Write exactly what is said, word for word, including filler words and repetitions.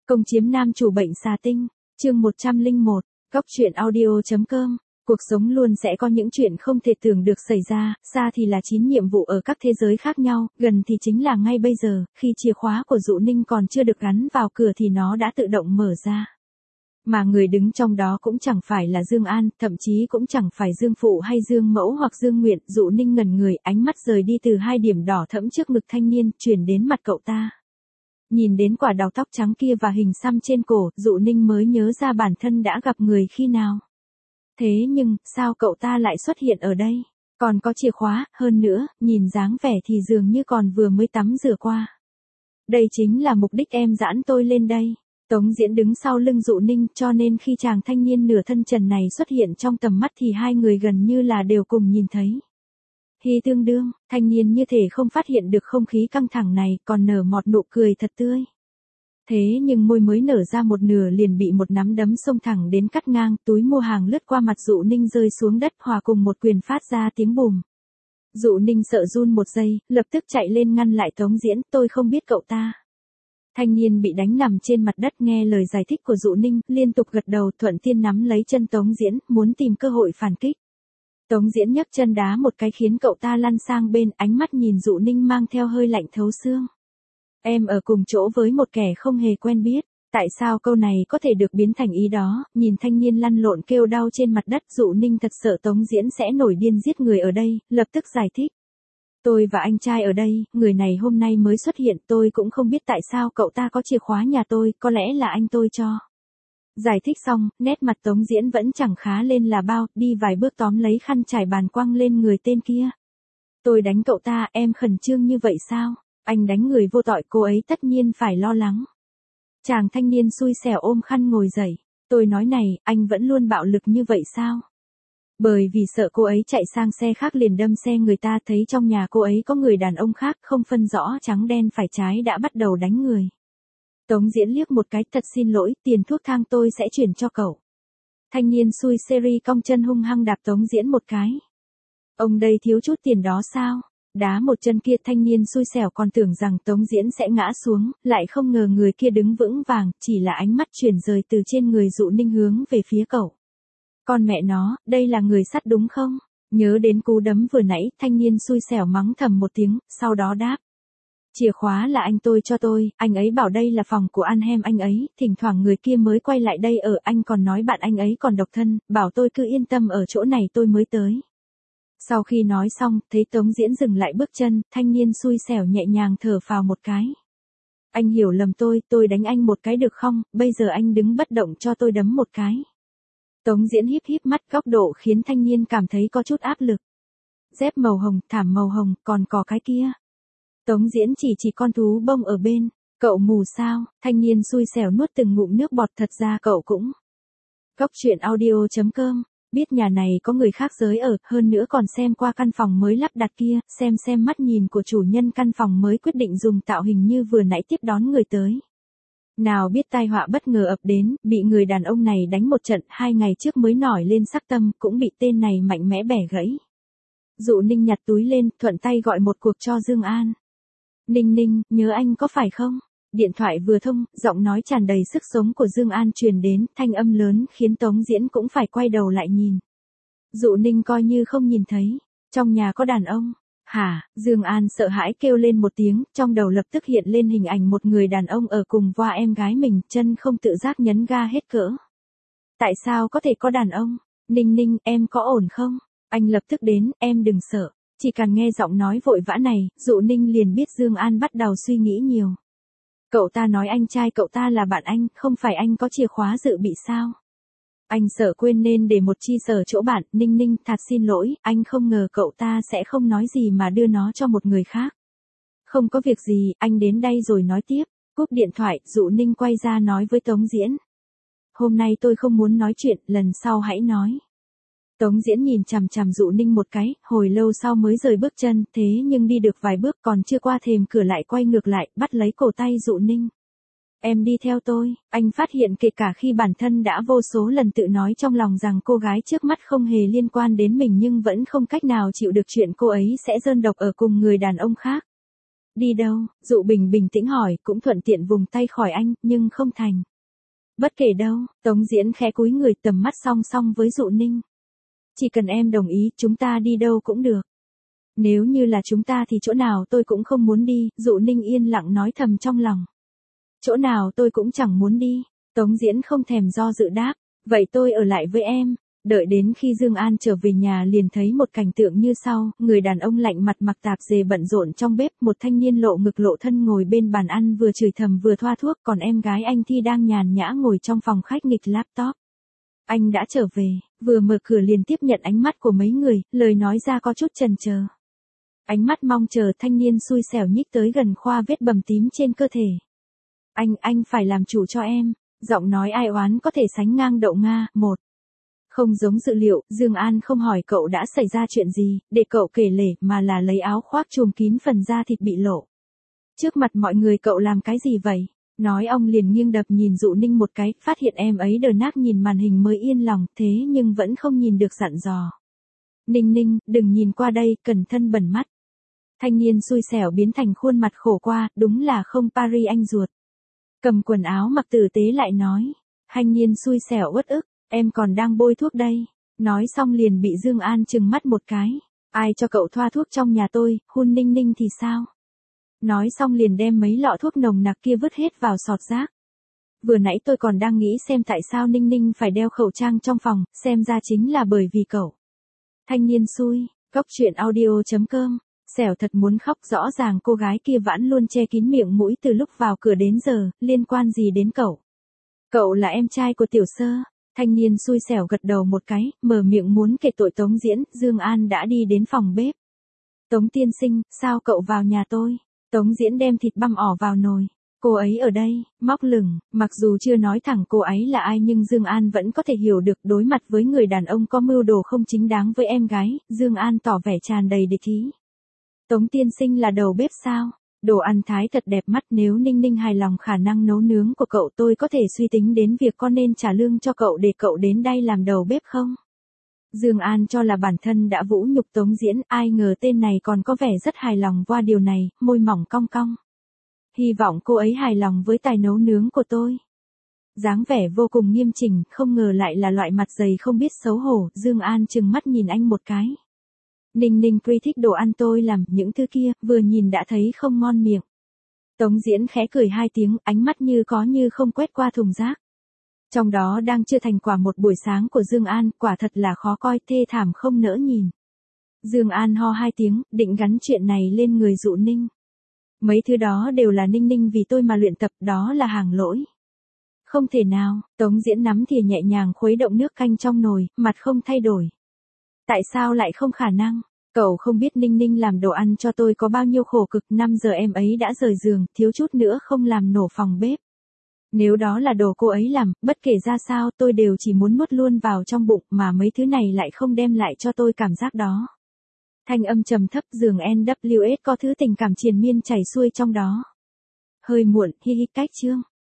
Công chiếm nam chủ bệnh xà tinh, chương một trăm lẻ một, góc truyện audio.com. Cuộc sống luôn sẽ có những chuyện không thể tưởng được xảy ra, xa thì là chín nhiệm vụ ở các thế giới khác nhau, gần thì chính là ngay bây giờ, khi chìa khóa của Dụ Ninh còn chưa được gắn vào cửa thì nó đã tự động mở ra. Mà người đứng trong đó cũng chẳng phải là Dương An, thậm chí cũng chẳng phải Dương Phụ hay Dương Mẫu hoặc Dương Nguyện. Dụ Ninh ngẩn người, ánh mắt rời đi từ hai điểm đỏ thẫm trước ngực thanh niên, chuyển đến mặt cậu ta. Nhìn đến quả đào tóc trắng kia và hình xăm trên cổ, Dụ Ninh mới nhớ ra bản thân đã gặp người khi nào. Thế nhưng, sao cậu ta lại xuất hiện ở đây? Còn có chìa khóa, hơn nữa, nhìn dáng vẻ thì dường như còn vừa mới tắm rửa qua. Đây chính là mục đích em giãn tôi lên đây. Tống Diễn đứng sau lưng Dụ Ninh, cho nên khi chàng thanh niên nửa thân trần này xuất hiện trong tầm mắt thì hai người gần như là đều cùng nhìn thấy. Hi tương đương, thanh niên như thể không phát hiện được không khí căng thẳng này, còn nở một nụ cười thật tươi. Thế nhưng môi mới nở ra một nửa liền bị một nắm đấm xông thẳng đến cắt ngang, túi mua hàng lướt qua mặt Dụ Ninh rơi xuống đất hòa cùng một quyền phát ra tiếng bùm. Dụ Ninh sợ run một giây, lập tức chạy lên ngăn lại Tống Diễn, tôi không biết cậu ta. Thanh niên bị đánh nằm trên mặt đất nghe lời giải thích của Dụ Ninh, liên tục gật đầu thuận tiên nắm lấy chân Tống Diễn, muốn tìm cơ hội phản kích. Tống Diễn nhấc chân đá một cái khiến cậu ta lăn sang bên, ánh mắt nhìn Dụ Ninh mang theo hơi lạnh thấu xương. Em ở cùng chỗ với một kẻ không hề quen biết, tại sao câu này có thể được biến thành ý đó? Nhìn thanh niên lăn lộn kêu đau trên mặt đất, Dụ Ninh thật sợ Tống Diễn sẽ nổi điên giết người ở đây, lập tức giải thích. Tôi và anh trai ở đây, người này hôm nay mới xuất hiện, tôi cũng không biết tại sao cậu ta có chìa khóa nhà tôi, có lẽ là anh tôi cho. Giải thích xong, nét mặt Tống Diễn vẫn chẳng khá lên là bao, đi vài bước tóm lấy khăn trải bàn quăng lên người tên kia. Tôi đánh cậu ta, em khẩn trương như vậy sao? Anh đánh người vô tội, cô ấy tất nhiên phải lo lắng. Chàng thanh niên xui xẻo ôm khăn ngồi dậy. Tôi nói này, anh vẫn luôn bạo lực như vậy sao? Bởi vì sợ cô ấy chạy sang xe khác liền đâm xe người ta, thấy trong nhà cô ấy có người đàn ông khác không phân rõ trắng đen phải trái đã bắt đầu đánh người. Tống Diễn liếc một cái, thật xin lỗi, tiền thuốc thang tôi sẽ chuyển cho cậu. Thanh niên xui seri cong chân hung hăng đạp Tống Diễn một cái. Ông đây thiếu chút tiền đó sao? Đá một chân kia, thanh niên xui xẻo còn tưởng rằng Tống Diễn sẽ ngã xuống, lại không ngờ người kia đứng vững vàng, chỉ là ánh mắt chuyển rời từ trên người Dụ Ninh hướng về phía cậu. Con mẹ nó, đây là người sắt đúng không? Nhớ đến cú đấm vừa nãy, thanh niên xui xẻo mắng thầm một tiếng, sau đó đáp. Chìa khóa là anh tôi cho tôi, anh ấy bảo đây là phòng của Anhem anh ấy, thỉnh thoảng người kia mới quay lại đây ở, anh còn nói bạn anh ấy còn độc thân, bảo tôi cứ yên tâm ở chỗ này tôi mới tới. Sau khi nói xong, thấy Tống Diễn dừng lại bước chân, thanh niên xui xẻo nhẹ nhàng thở phào một cái. Anh hiểu lầm tôi, tôi đánh anh một cái được không, bây giờ anh đứng bất động cho tôi đấm một cái. Tống Diễn híp híp mắt, góc độ khiến thanh niên cảm thấy có chút áp lực. Dép màu hồng, thảm màu hồng, còn có cái kia. Tống Diễn chỉ chỉ con thú bông ở bên. Cậu mù sao? Thanh niên xui xẻo nuốt từng ngụm nước bọt, thật ra cậu cũng. Góc truyện audio.com. Biết nhà này có người khác giới ở, hơn nữa còn xem qua căn phòng mới lắp đặt kia, xem xem mắt nhìn của chủ nhân căn phòng mới quyết định dùng tạo hình như vừa nãy tiếp đón người tới. Nào biết tai họa bất ngờ ập đến, bị người đàn ông này đánh một trận, hai ngày trước mới nổi lên sắc tâm, cũng bị tên này mạnh mẽ bẻ gãy. Dụ Ninh nhặt túi lên, thuận tay gọi một cuộc cho Dương An. Ninh Ninh, nhớ anh có phải không? Điện thoại vừa thông, giọng nói tràn đầy sức sống của Dương An truyền đến, thanh âm lớn khiến Tống Diễn cũng phải quay đầu lại nhìn. Dụ Ninh coi như không nhìn thấy. Trong nhà có đàn ông. Hả? Dương An sợ hãi kêu lên một tiếng, trong đầu lập tức hiện lên hình ảnh một người đàn ông ở cùng voa em gái mình, chân không tự giác nhấn ga hết cỡ. Tại sao có thể có đàn ông? Ninh Ninh, em có ổn không? Anh lập tức đến, em đừng sợ. Chỉ cần nghe giọng nói vội vã này, Dụ Ninh liền biết Dương An bắt đầu suy nghĩ nhiều. Cậu ta nói anh trai cậu ta là bạn anh, không phải anh có chìa khóa dự bị sao? Anh sợ quên nên để một chi sở chỗ bạn. Ninh Ninh, thật xin lỗi, anh không ngờ cậu ta sẽ không nói gì mà đưa nó cho một người khác. Không có việc gì, anh đến đây rồi nói tiếp. Cúp điện thoại, Dụ Ninh quay ra nói với Tống Diễn. Hôm nay tôi không muốn nói chuyện, lần sau hãy nói. Tống Diễn nhìn chằm chằm Dụ Ninh một cái, hồi lâu sau mới rời bước chân, thế nhưng đi được vài bước còn chưa qua thềm cửa lại quay ngược lại, bắt lấy cổ tay Dụ Ninh. Em đi theo tôi. Anh phát hiện kể cả khi bản thân đã vô số lần tự nói trong lòng rằng cô gái trước mắt không hề liên quan đến mình nhưng vẫn không cách nào chịu được chuyện cô ấy sẽ đơn độc ở cùng người đàn ông khác. Đi đâu? Dụ Bình bình tĩnh hỏi, cũng thuận tiện vùng tay khỏi anh, nhưng không thành. Bất kể đâu, Tống Diễn khẽ cúi người tầm mắt song song với Dụ Ninh. Chỉ cần em đồng ý, chúng ta đi đâu cũng được. Nếu như là chúng ta thì chỗ nào tôi cũng không muốn đi, Dụ Ninh yên lặng nói thầm trong lòng. Chỗ nào tôi cũng chẳng muốn đi, Tống Diễn không thèm do dự đáp, vậy tôi ở lại với em. Đợi đến khi Dương An trở về nhà liền thấy một cảnh tượng như sau, người đàn ông lạnh mặt mặc tạp dề bận rộn trong bếp, một thanh niên lộ ngực lộ thân ngồi bên bàn ăn vừa chửi thầm vừa thoa thuốc, còn em gái anh Thi đang nhàn nhã ngồi trong phòng khách nghịch laptop. Anh đã trở về, vừa mở cửa liền tiếp nhận ánh mắt của mấy người, lời nói ra có chút chần chờ. Ánh mắt mong chờ, thanh niên xui xẻo nhích tới gần khoa vết bầm tím trên cơ thể. Anh, anh phải làm chủ cho em, giọng nói ai oán có thể sánh ngang đậu Nga, một. Không giống dự liệu, Dương An không hỏi cậu đã xảy ra chuyện gì, để cậu kể lể, mà là lấy áo khoác trùm kín phần da thịt bị lộ. Trước mặt mọi người cậu làm cái gì vậy? Nói ông liền nghiêng đập nhìn Dụ Ninh một cái, phát hiện em ấy đờ nác nhìn màn hình mới yên lòng, thế nhưng vẫn không nhìn được dặn dò. Ninh Ninh, đừng nhìn qua đây, cẩn thận bẩn mắt. Thanh niên xui xẻo biến thành khuôn mặt khổ qua, đúng là không Paris anh ruột. Cầm quần áo mặc tử tế lại nói. Thanh niên xui xẻo uất ức, em còn đang bôi thuốc đây. Nói xong liền bị Dương An trừng mắt một cái. Ai cho cậu thoa thuốc trong nhà tôi, hun Ninh Ninh thì sao? Nói xong liền đem mấy lọ thuốc nồng nặc kia vứt hết vào sọt rác. Vừa nãy tôi còn đang nghĩ xem tại sao Ninh Ninh phải đeo khẩu trang trong phòng, xem ra chính là bởi vì cậu. Thanh niên xui, Cóc truyện audio chấm com. Xẻo thật muốn khóc, rõ ràng cô gái kia vẫn luôn che kín miệng mũi từ lúc vào cửa đến giờ, liên quan gì đến cậu? Cậu là em trai của Tiểu Sơ. Thanh niên xui xẻo gật đầu một cái, mở miệng muốn kể tội Tống Diễn, Dương An đã đi đến phòng bếp. Tống tiên sinh, sao cậu vào nhà tôi? Tống Diễn đem thịt băm ỏ vào nồi. Cô ấy ở đây, móc lửng, mặc dù chưa nói thẳng cô ấy là ai nhưng Dương An vẫn có thể hiểu được, đối mặt với người đàn ông có mưu đồ không chính đáng với em gái, Dương An tỏ vẻ tràn đầy địch ý. Tống tiên sinh là đầu bếp sao? Đồ ăn thái thật đẹp mắt, nếu Ninh Ninh hài lòng khả năng nấu nướng của cậu tôi có thể suy tính đến việc có nên trả lương cho cậu để cậu đến đây làm đầu bếp không? Dương An cho là bản thân đã vũ nhục Tống Diễn, ai ngờ tên này còn có vẻ rất hài lòng qua điều này, môi mỏng cong cong. Hy vọng cô ấy hài lòng với tài nấu nướng của tôi. Dáng vẻ vô cùng nghiêm chỉnh, không ngờ lại là loại mặt dày không biết xấu hổ, Dương An trừng mắt nhìn anh một cái. Ninh Ninh quy thích đồ ăn tôi làm, những thứ kia, vừa nhìn đã thấy không ngon miệng. Tống Diễn khẽ cười hai tiếng, ánh mắt như có như không quét qua thùng rác. Trong đó đang chưa thành quả một buổi sáng của Dương An, quả thật là khó coi, thê thảm không nỡ nhìn. Dương An ho hai tiếng, định gắn chuyện này lên người Dụ Ninh. Mấy thứ đó đều là Ninh Ninh vì tôi mà luyện tập, đó là hàng lỗi. Không thể nào, Tống Diễn nắm thìa nhẹ nhàng khuấy động nước canh trong nồi, mặt không thay đổi. Tại sao lại không khả năng? Cậu không biết Ninh Ninh làm đồ ăn cho tôi có bao nhiêu khổ cực, năm giờ em ấy đã rời giường, thiếu chút nữa không làm nổ phòng bếp. Nếu đó là đồ cô ấy làm, bất kể ra sao tôi đều chỉ muốn nuốt luôn vào trong bụng, mà mấy thứ này lại không đem lại cho tôi cảm giác đó. Thanh âm trầm thấp, giường en vê ét có thứ tình cảm triền miên chảy xuôi trong đó. Hơi muộn, hi hi, cách chương.